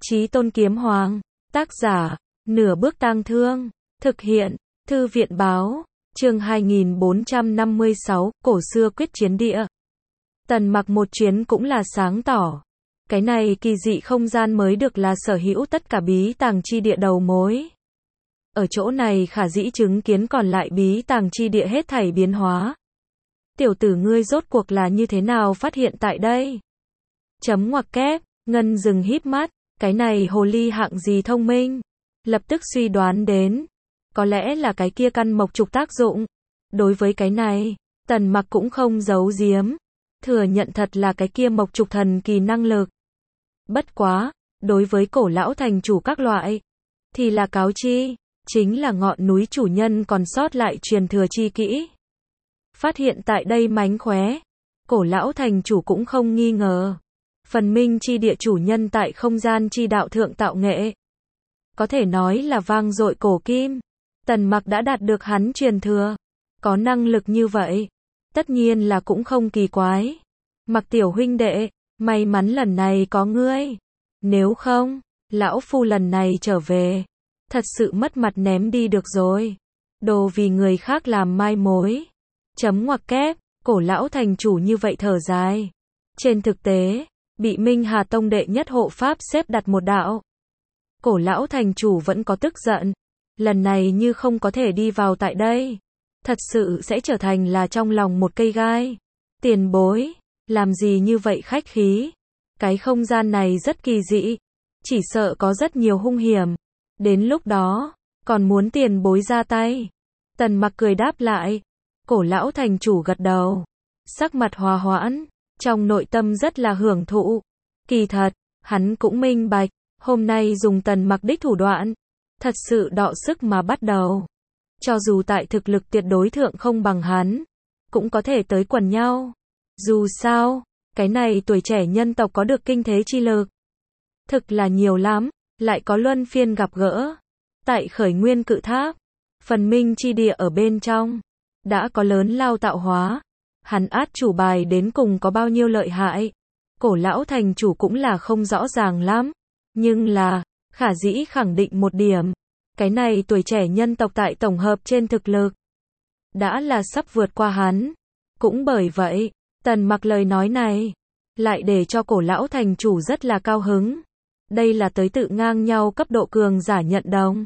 Chí Tôn Kiếm Hoàng. Tác giả, Nửa Bước Tang Thương. Thực hiện, Thư viện báo. Chương 2456, Cổ xưa quyết chiến địa. Tần Mặc một chuyến cũng là sáng tỏ. Cái này kỳ dị không gian mới được là sở hữu tất cả bí tàng chi địa đầu mối. Ở chỗ này khả dĩ chứng kiến còn lại bí tàng chi địa hết thảy biến hóa. Tiểu tử ngươi rốt cuộc là như thế nào phát hiện tại đây? Chấm ngoặc kép, Ngân dừng híp mắt, cái này hồ ly hạng gì thông minh? Lập tức suy đoán đến, có lẽ là cái kia căn mộc trục tác dụng. Đối với cái này, Tần Mặc cũng không giấu giếm, thừa nhận thật là cái kia mộc trục thần kỳ năng lực. Bất quá, đối với cổ lão thành chủ các loại, thì là cáo chi, chính là ngọn núi chủ nhân còn sót lại truyền thừa chi kỹ. Phát hiện tại đây mánh khóe, cổ lão thành chủ cũng không nghi ngờ. Phần minh chi địa chủ nhân tại không gian chi đạo thượng tạo nghệ. Có thể nói là vang dội cổ kim. Tần Mặc đã đạt được hắn truyền thừa. Có năng lực như vậy, tất nhiên là cũng không kỳ quái. Mặc tiểu huynh đệ, may mắn lần này có ngươi. Nếu không, lão phu lần này trở về, thật sự mất mặt ném đi được rồi. Đồ vì người khác làm mai mối. Chấm ngoặc kép, cổ lão thành chủ như vậy thở dài. Trên thực tế, bị Minh Hà Tông đệ nhất hộ pháp xếp đặt một đạo. Cổ lão thành chủ vẫn có tức giận. Lần này như không có thể đi vào tại đây, thật sự sẽ trở thành là trong lòng một cây gai. Tiền bối, làm gì như vậy khách khí? Cái không gian này rất kỳ dị, chỉ sợ có rất nhiều hung hiểm. Đến lúc đó, còn muốn tiền bối ra tay. Tần Mặc cười đáp lại. Cổ lão thành chủ gật đầu, sắc mặt hòa hoãn, trong nội tâm rất là hưởng thụ. Kỳ thật, hắn cũng minh bạch, hôm nay dùng Tần Mặc đích thủ đoạn, thật sự đọ sức mà bắt đầu. Cho dù tại thực lực tuyệt đối thượng không bằng hắn, cũng có thể tới quần nhau. Dù sao, cái này tuổi trẻ nhân tộc có được kinh thế chi lực. Thực là nhiều lắm, lại có luân phiên gặp gỡ. Tại khởi nguyên cự tháp, phần minh chi địa ở bên trong, đã có lớn lao tạo hóa. Hắn át chủ bài đến cùng có bao nhiêu lợi hại, cổ lão thành chủ cũng là không rõ ràng lắm. Nhưng là, khả dĩ khẳng định một điểm, cái này tuổi trẻ nhân tộc tại tổng hợp trên thực lực, đã là sắp vượt qua hắn. Cũng bởi vậy, Tần Mặc lời nói này, lại để cho cổ lão thành chủ rất là cao hứng. Đây là tới tự ngang nhau cấp độ cường giả nhận đồng.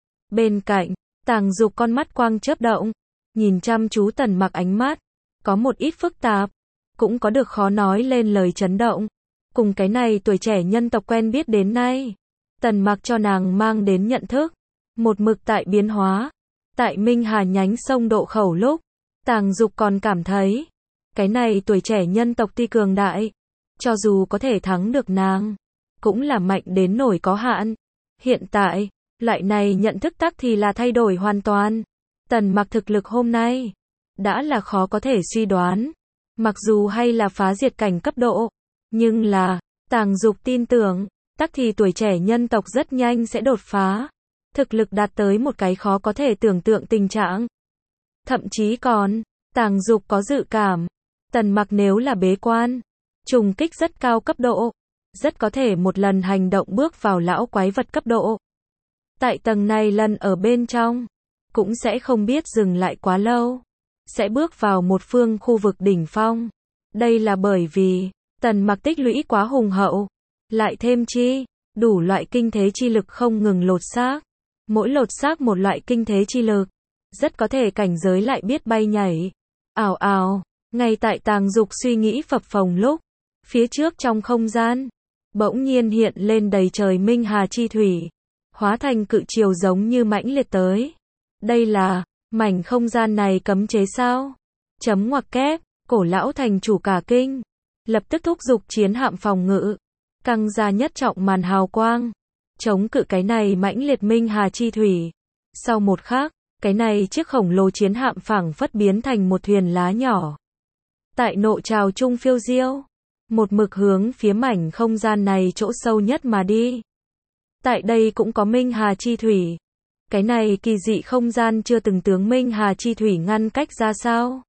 Bên cạnh, Tàng Dục con mắt quang chớp động, nhìn chăm chú Tần Mặc ánh mắt, có một ít phức tạp, cũng có được khó nói lên lời chấn động. Cùng cái này tuổi trẻ nhân tộc quen biết đến nay, Tần Mặc cho nàng mang đến nhận thức, một mực tại biến hóa. Tại Minh Hà nhánh sông độ khẩu lúc, Tàng Dục còn cảm thấy, cái này tuổi trẻ nhân tộc tuy cường đại, cho dù có thể thắng được nàng, cũng là mạnh đến nổi có hạn. Hiện tại, loại này nhận thức tắc thì là thay đổi hoàn toàn. Tần Mặc thực lực hôm nay, đã là khó có thể suy đoán. Mặc dù hay là phá diệt cảnh cấp độ, nhưng là, Tàng Dục tin tưởng, tắc thì tuổi trẻ nhân tộc rất nhanh sẽ đột phá. Thực lực đạt tới một cái khó có thể tưởng tượng tình trạng. Thậm chí còn, Tàng Dục có dự cảm, Tần Mặc nếu là bế quan, trùng kích rất cao cấp độ, rất có thể một lần hành động bước vào lão quái vật cấp độ. Tại tầng này lần ở bên trong, cũng sẽ không biết dừng lại quá lâu, sẽ bước vào một phương khu vực đỉnh phong. Đây là bởi vì, Tần Mặc tích lũy quá hùng hậu, lại thêm chi, đủ loại kinh thế chi lực không ngừng lột xác. Mỗi lột xác một loại kinh thế chi lực, rất có thể cảnh giới lại biết bay nhảy. Ào ào, ngay tại Tàng Dục suy nghĩ phập phồng lúc, phía trước trong không gian, bỗng nhiên hiện lên đầy trời Minh Hà chi thủy, hóa thành cự triều giống như mãnh liệt tới. Đây là, mảnh không gian này cấm chế sao? Chấm ngoặc kép, cổ lão thành chủ cả kinh, lập tức thúc giục chiến hạm phòng ngự, căng ra nhất trọng màn hào quang, chống cự cái này mãnh liệt Minh Hà chi thủy. Sau một khắc, cái này chiếc khổng lồ chiến hạm phảng phất biến thành một thuyền lá nhỏ. Tại nộ trào trung phiêu diêu, một mực hướng phía mảnh không gian này chỗ sâu nhất mà đi. Tại đây cũng có Minh Hà chi thủy. Cái này kỳ dị không gian chưa từng tướng Minh Hà chi thủy ngăn cách ra sao?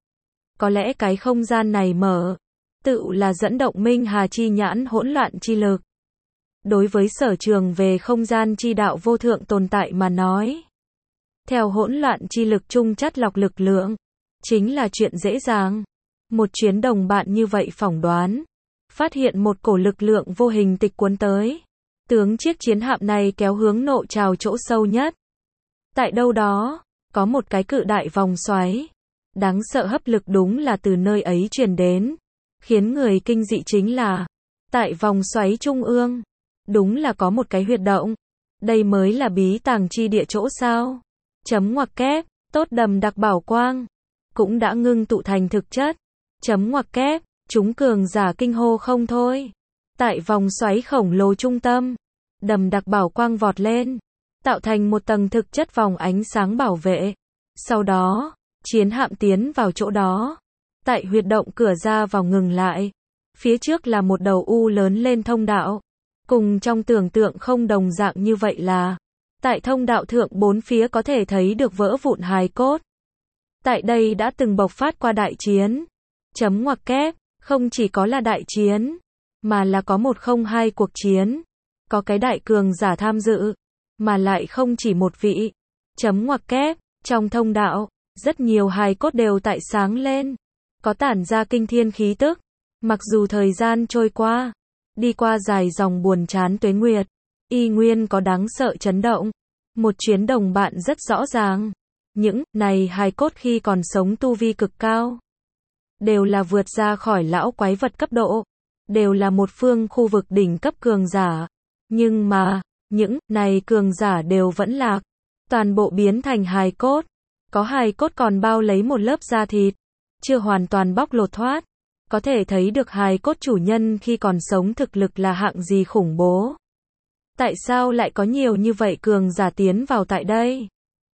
Có lẽ cái không gian này mở, tự là dẫn động Minh Hà chi nhãn hỗn loạn chi lực. đối với sở trường về không gian chi đạo vô thượng tồn tại mà nói. Theo hỗn loạn chi lực chung chắt lọc lực lượng, chính là chuyện dễ dàng. Một chuyến đồng bạn như vậy phỏng đoán, phát hiện một cổ lực lượng vô hình tịch cuốn tới. Tướng chiếc chiến hạm này kéo hướng nộ trào chỗ sâu nhất. Tại đâu đó, có một cái cự đại vòng xoáy. Đáng sợ hấp lực đúng là từ nơi ấy truyền đến. Khiến người kinh dị chính là, tại vòng xoáy trung ương, đúng là có một cái huyệt động. Đây mới là bí tàng chi địa chỗ sao. Chấm ngoặc kép, tốt đầm đặc bảo quang. Cũng đã ngưng tụ thành thực chất. Chấm ngoặc kép, chúng cường giả kinh hô không thôi. Tại vòng xoáy khổng lồ trung tâm, đầm đặc bảo quang vọt lên, tạo thành một tầng thực chất vòng ánh sáng bảo vệ. Sau đó, chiến hạm tiến vào chỗ đó. Tại huyệt động cửa ra vào ngừng lại. Phía trước là một đầu U lớn lên thông đạo. Cùng trong tưởng tượng không đồng dạng như vậy là, tại thông đạo thượng bốn phía có thể thấy được vỡ vụn hài cốt. Tại đây đã từng bộc phát qua đại chiến. Chấm ngoặc kép, không chỉ có là đại chiến, mà là có 102 cuộc chiến. Có cái đại cường giả tham dự, mà lại không chỉ một vị. Chấm ngoặc kép, trong thông đạo, rất nhiều hài cốt đều tại sáng lên. Có tản ra kinh thiên khí tức. Mặc dù thời gian trôi qua, đi qua dài dòng buồn chán tuế nguyệt, y nguyên có đáng sợ chấn động. Một chuyến đồng bạn rất rõ ràng. Những này hài cốt khi còn sống tu vi cực cao, đều là vượt ra khỏi lão quái vật cấp độ, đều là một phương khu vực đỉnh cấp cường giả. Nhưng mà, những này cường giả đều vẫn lạc, toàn bộ biến thành hài cốt. Có hài cốt còn bao lấy một lớp da thịt, chưa hoàn toàn bóc lột thoát. Có thể thấy được hài cốt chủ nhân khi còn sống thực lực là hạng gì khủng bố. Tại sao lại có nhiều như vậy cường giả tiến vào tại đây?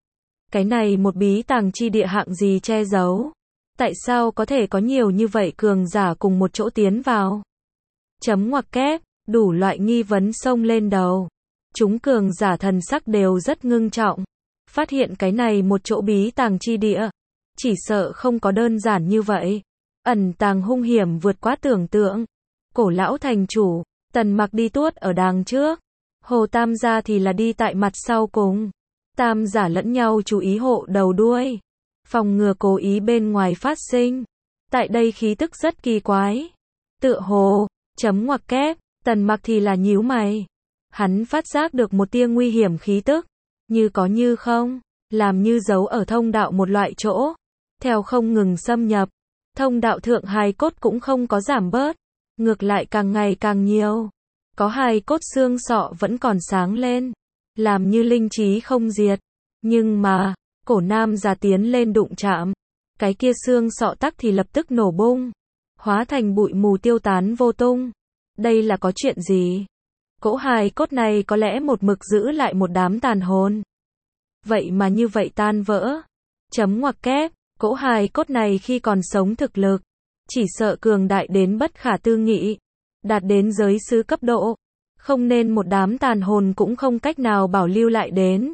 Cái này một bí tàng chi địa hạng gì che giấu? Tại sao có thể có nhiều như vậy cường giả cùng một chỗ tiến vào? Chấm ngoặc kép, đủ loại nghi vấn xông lên đầu. Chúng cường giả thần sắc đều rất ngưng trọng. Phát hiện cái này một chỗ bí tàng chi địa, chỉ sợ không có đơn giản như vậy. Ẩn tàng hung hiểm vượt quá tưởng tượng. Cổ lão thành chủ, Tần Mặc đi tuốt ở đằng trước. Hồ Tam gia thì là đi tại mặt sau cùng. Tam giả lẫn nhau chú ý hộ đầu đuôi. Phòng ngừa cố ý bên ngoài phát sinh. Tại đây khí tức rất kỳ quái. Tựa hồ, chấm ngoặc kép, Tần Mặc thì là nhíu mày. Hắn phát giác được một tia nguy hiểm khí tức. Như có như không, làm như giấu ở thông đạo một loại chỗ. Theo không ngừng xâm nhập, thông đạo thượng hài cốt cũng không có giảm bớt. Ngược lại càng ngày càng nhiều. Có hài cốt xương sọ vẫn còn sáng lên. Làm như linh trí không diệt. Nhưng mà, cổ nam già tiến lên đụng chạm. Cái kia xương sọ tắc thì lập tức nổ bung. Hóa thành bụi mù tiêu tán vô tung. Đây là có chuyện gì? Cỗ hài cốt này có lẽ một mực giữ lại một đám tàn hồn. Vậy mà như vậy tan vỡ. Chấm ngoặc kép, cỗ hài cốt này khi còn sống thực lực, chỉ sợ cường đại đến bất khả tư nghị. Đạt đến giới sứ cấp độ. Không nên một đám tàn hồn cũng không cách nào bảo lưu lại đến.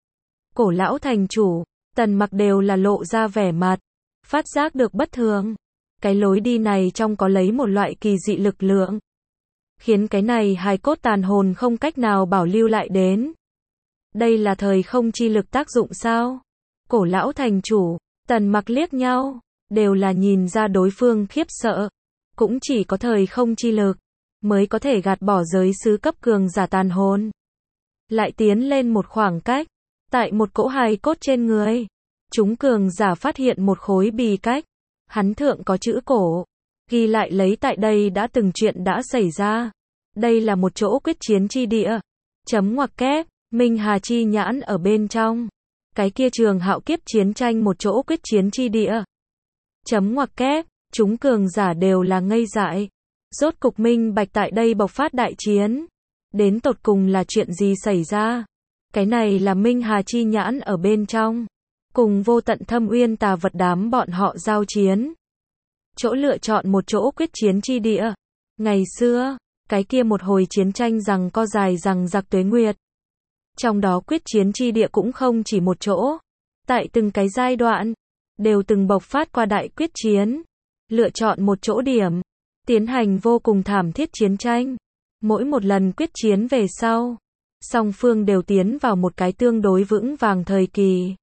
Cổ lão thành chủ, Tần Mặc đều là lộ ra vẻ mặt. Phát giác được bất thường. Cái lối đi này trong có lấy một loại kỳ dị lực lượng. Khiến cái này hài cốt tàn hồn không cách nào bảo lưu lại đến. Đây là thời không chi lực tác dụng sao? Cổ lão thành chủ, Tần Mặc liếc nhau. Đều là nhìn ra đối phương khiếp sợ. Cũng chỉ có thời không chi lực mới có thể gạt bỏ giới sứ cấp cường giả tàn hồn. Lại tiến lên một khoảng cách. Tại một cỗ hài cốt trên người, chúng cường giả phát hiện một khối bì cách. Hắn thượng có chữ cổ. Ghi lại lấy tại đây đã từng chuyện đã xảy ra. Đây là một chỗ quyết chiến chi địa. Chấm ngoặc kép, Minh Hà chi nhãn ở bên trong. Cái kia trường hạo kiếp chiến tranh một chỗ quyết chiến chi địa. Chấm ngoặc kép, chúng cường giả đều là ngây dại. Rốt cục minh bạch tại đây bộc phát đại chiến. Đến tột cùng là chuyện gì xảy ra? Cái này là Minh Hà chi nhãn ở bên trong. Cùng vô tận thâm uyên tà vật đám bọn họ giao chiến. Chỗ lựa chọn một chỗ quyết chiến chi địa. Ngày xưa, cái kia một hồi chiến tranh rằng co dài rằng giặc tuế nguyệt. Trong đó quyết chiến chi địa cũng không chỉ một chỗ. Tại từng cái giai đoạn, đều từng bộc phát qua đại quyết chiến. Lựa chọn một chỗ điểm, tiến hành vô cùng thảm thiết chiến tranh. Mỗi một lần quyết chiến về sau, song phương đều tiến vào một cái tương đối vững vàng thời kỳ.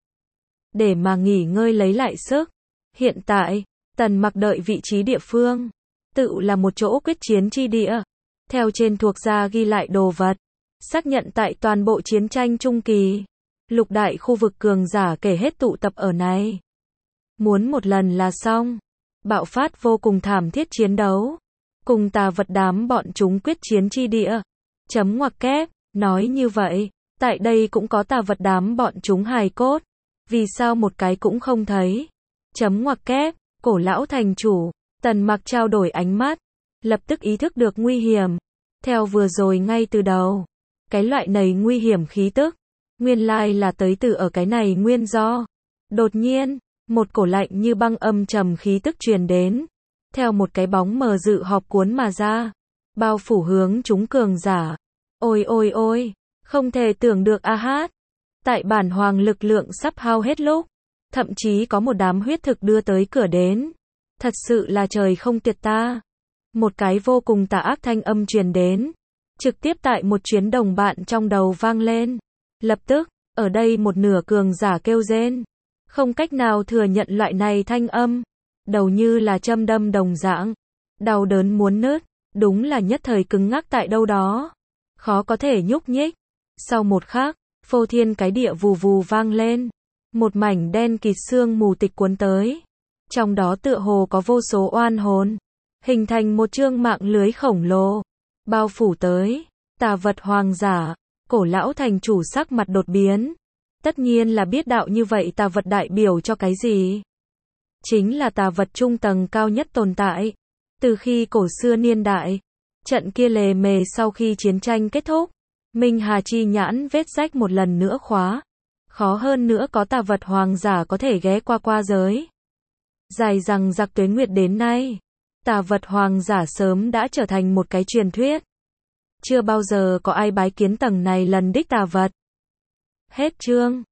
Để mà nghỉ ngơi lấy lại sức. Hiện tại, Tần Mặc đợi vị trí địa phương, tự là một chỗ quyết chiến chi địa. Theo trên thuộc gia ghi lại đồ vật, xác nhận tại toàn bộ chiến tranh trung kỳ, lục đại khu vực cường giả kể hết tụ tập ở này. Muốn một lần là xong, bạo phát vô cùng thảm thiết chiến đấu, cùng tà vật đám bọn chúng quyết chiến chi địa. Chấm ngoặc kép, nói như vậy, tại đây cũng có tà vật đám bọn chúng hài cốt, vì sao một cái cũng không thấy. Chấm ngoặc kép, Cổ lão thành chủ, Tần Mặc trao đổi ánh mắt, lập tức ý thức được nguy hiểm. Theo vừa rồi ngay từ đầu, cái loại này nguy hiểm khí tức, nguyên lai là tới từ ở cái này nguyên do. Đột nhiên, một cổ lạnh như băng âm trầm khí tức truyền đến, theo một cái bóng mờ dự họp cuốn mà ra, bao phủ hướng chúng cường giả. Ôi ôi ôi, không thể tưởng được a hát. Tại bản hoàng lực lượng sắp hao hết lúc, thậm chí có một đám huyết thực đưa tới cửa đến. Thật sự là trời không tiệt ta. Một cái vô cùng tà ác thanh âm truyền đến, trực tiếp tại một chuyến đồng bạn trong đầu vang lên. Lập tức, ở đây một nửa cường giả kêu rên, không cách nào thừa nhận loại này thanh âm, đầu như là châm đâm đồng dạng, đau đớn muốn nứt, đúng là nhất thời cứng ngắc tại đâu đó, khó có thể nhúc nhích. Sau một khắc, phô thiên cái địa vù vù vang lên, một mảnh đen kịt sương mù tịch cuốn tới, trong đó tựa hồ có vô số oan hồn, hình thành một chương mạng lưới khổng lồ, bao phủ tới. Tà vật hoàng giả, Cổ lão thành chủ sắc mặt đột biến, tất nhiên là biết đạo như vậy tà vật đại biểu cho cái gì. Chính là tà vật trung tầng cao nhất tồn tại. Từ khi cổ xưa niên đại, trận kia lề mề sau khi chiến tranh kết thúc, Minh Hà chi nhãn vết rách một lần nữa khóa. Khó hơn nữa có tà vật hoàng giả có thể ghé qua giới. Dài rằng giặc tuế nguyệt đến nay, tà vật hoàng giả sớm đã trở thành một cái truyền thuyết. Chưa bao giờ có ai bái kiến tầng này lần đích tà vật. Hết chương.